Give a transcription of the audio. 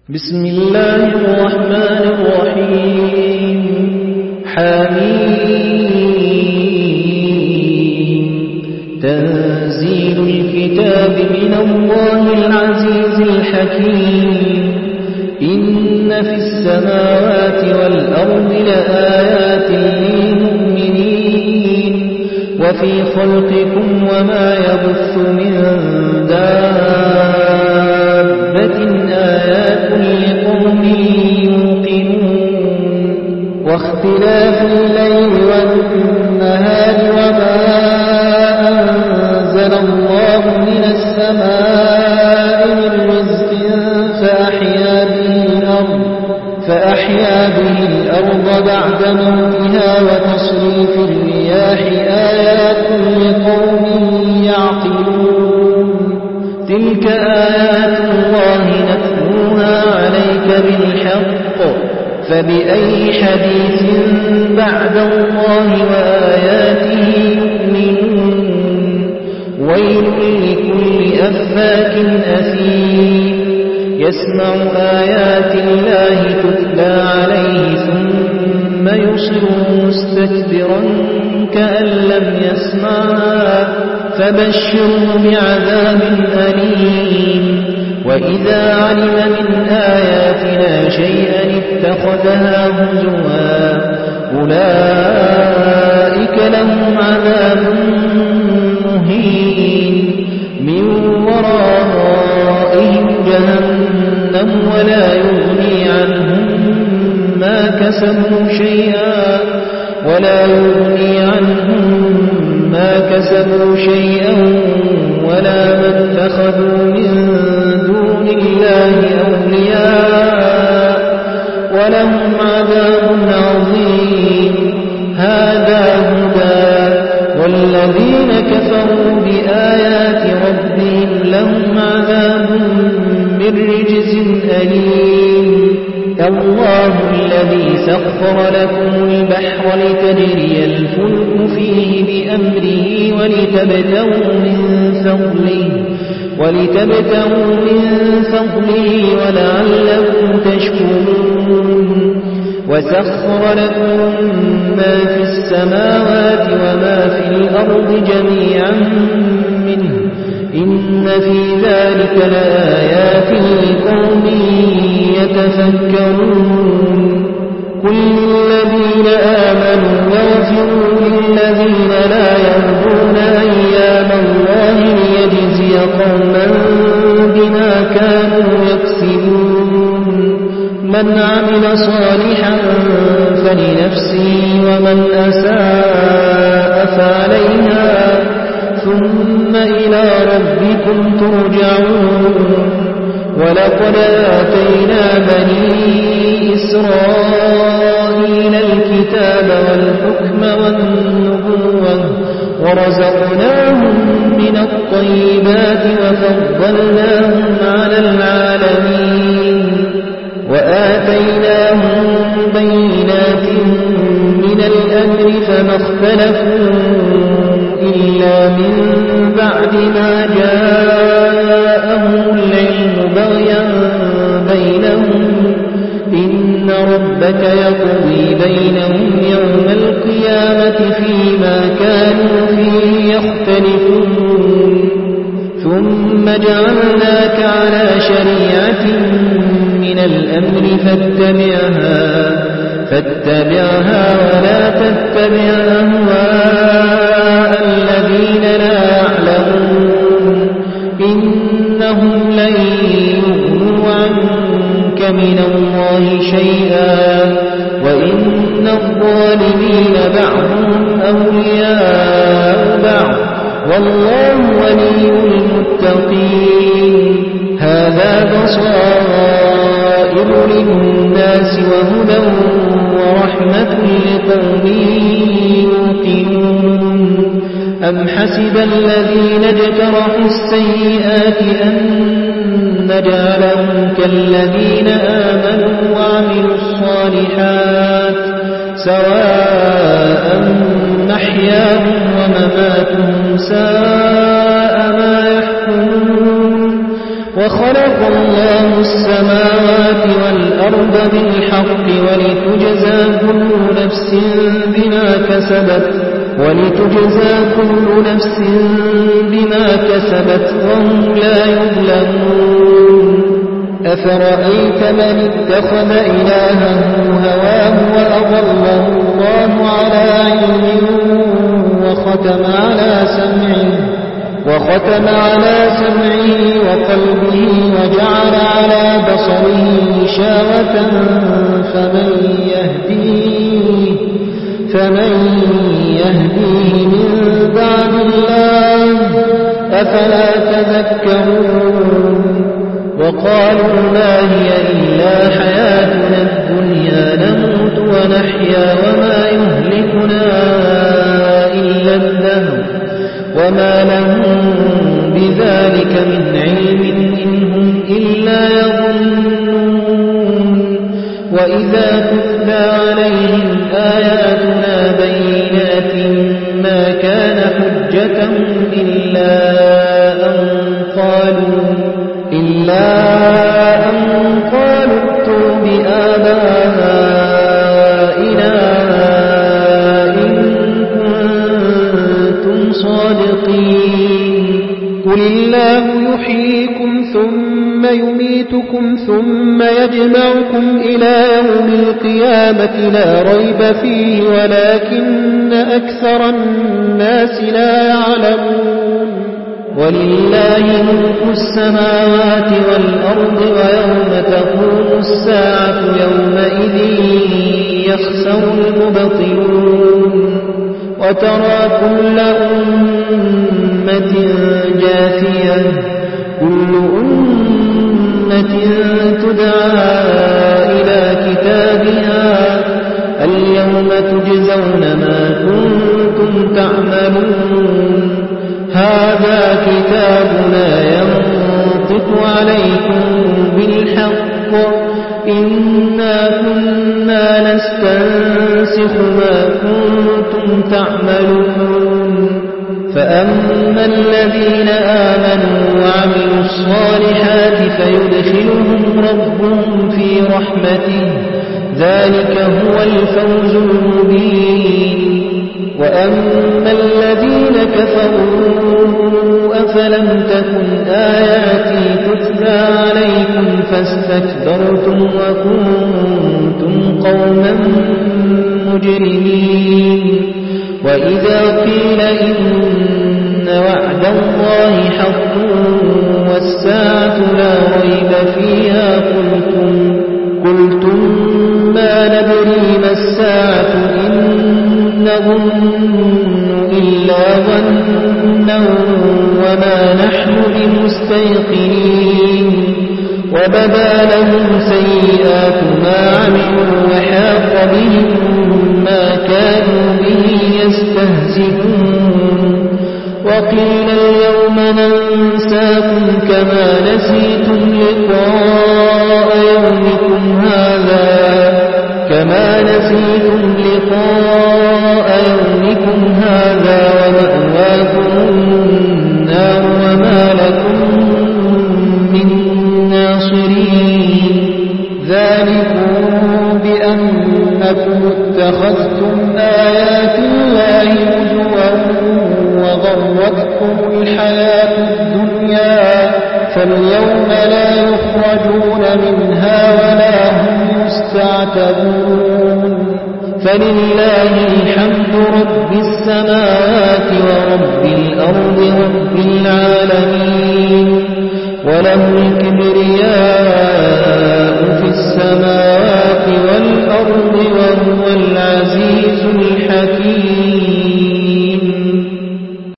بسم الله الرحمن الرحيم حميم تنزيل الكتاب من الله العزيز الحكيم إن في السماوات والأرض لآيات للمؤمنين وفي خلقكم وما يبث من دابة آيات لقوم يوقنون واختلاف الليل والنهار وما أنزل الله من السماء من رزق فأحيا به الأرض بعد موتها وتصريف الرياح آيات لقوم يعقلون تلك آيات الله نتلوها عليك بالحق فبأي حديث بعد الله وآياته يؤمنون ويل لكل أفاك أثيم يسمع آيات الله تتلى عليه ثم يصر مستكبرا كأن لم يسمعها فبشره بعذاب أليم وإذا علم من آياتنا شيئا اتخذها هزوا أولئك لهم عذاب مهين من ورائهم جهنم ولا يغني عنهم ما كسبوا شيئا ولا ما اتخذوا من دون الله أولياء ولهم عذاب عظيم هذا هدى والذين كفروا بآيات ربهم لهم عذاب من رجز أليم الله الذي سخر لكم البحر لتجري الفلك فيه بأمره ولتبتغوا من فضله ولعلكم تشكرون وسخر لكم ما في السماوات وما في الأرض جميعا منه إن في ذلك لآيات لقوم يتفكرون قل للذين آمنوا يغفروا للذين لا يرجون أيام الله ليجزي قوما بما كانوا يكسبون من عمل صالحا فلنفسه ومن أساء فعليها ثم إلى ربكم ترجعون ولقد آتينا بني إسرائيل الكتاب والحكم والنبوة ورزقناهم من الطيبات وفضلناهم على العالمين وآتيناهم بينات من الأمر فما اختلفوا إلا من بعد ما جاءهم العلم بغيا بينهم إن ربك يقضي بينهم يوم القيامة فيما كانوا فيه يختلفون ثم جعلناك على شريعة من الأمر فاتبعها ولا تتبع أهواء الذين لا يعلمون إنهم لن يغنوا عنك من الله شيئا وإن الظالمين بعضهم أولياء بعض والله ولي المتقين هذا بصائر للناس وهدى ورحمة لقوم يوقنون أم حسب الذين اجترحوا السيئات أن نجعلهم كالذين آمنوا وعملوا الصالحات سواء محياهم ومماتهم ساء ما يحكمون وخلق الله السماوات والأرض بالحق ولتجزى كل نفس بما كسبت وهم لا يظلمون أفرأيت من اتخذ إلهه هواه وأضله الله على علم وختم على سمعه وقلبه وجعل على بصره غشاوة فمن يهديه من بعد الله أفلا تذكرون وقالوا ما هي إلا حياتنا الدنيا نموت ونحيا وما يهلكنا إلا الدهر وما لهم بذلك من علم إن هم إلا يظنون وإذا تتلى عليهم آياتنا بينات ما كان حجتهم إلا أن قالوا ائتوا بآبائنا إن كنتم صادقين قل الله يحييكم ثم يميتكم ثم يجمعكم إلى يوم القيامة لا ريب فيه ولكن أكثر الناس لا يعلمون ولله ملك السماوات والأرض ويوم تقوم الساعة يومئذ يخسر المبطلون وترى كل أمة جاثية كل أمة تدعى إلى كتابها اليوم تجزون ما كنتم تعملون هذا كتابنا ينطق عليكم بالحق إنا كنا نستنسخ ما كنتم تعملون فأما الذين آمنوا وعملوا الصالحات فيدخلهم ربهم في رحمته ذلك هو الفوز المبين وأما الذين كفروا أفلم تكن آياتي تتلى عليكم فاستكبرتم وكنتم قوما مجرمين وإذا قيل إن وعد الله حق والساعة لا ريب فيها قلتم ما ندري ما الساعة إن نظن إلا ظنا وما نحن بمستيقنين وبدا لهم سيئات ما عملوا وحاق بهم ما كانوا به يستهزئون وقيل اليوم ننساكم كما نسيتم لقاء يومكم هذا ومأواكم النار وما لكم من ناصرين ذلكم بأنكم اتخذتم آيات الله هزوا وغرتكم الحياة الدنيا فاليوم لا يخرجون منها ولا هم يستعتبون فلله الحمد رب السماوات ورب الأرض رب العالمين وله الكبرياء في السماوات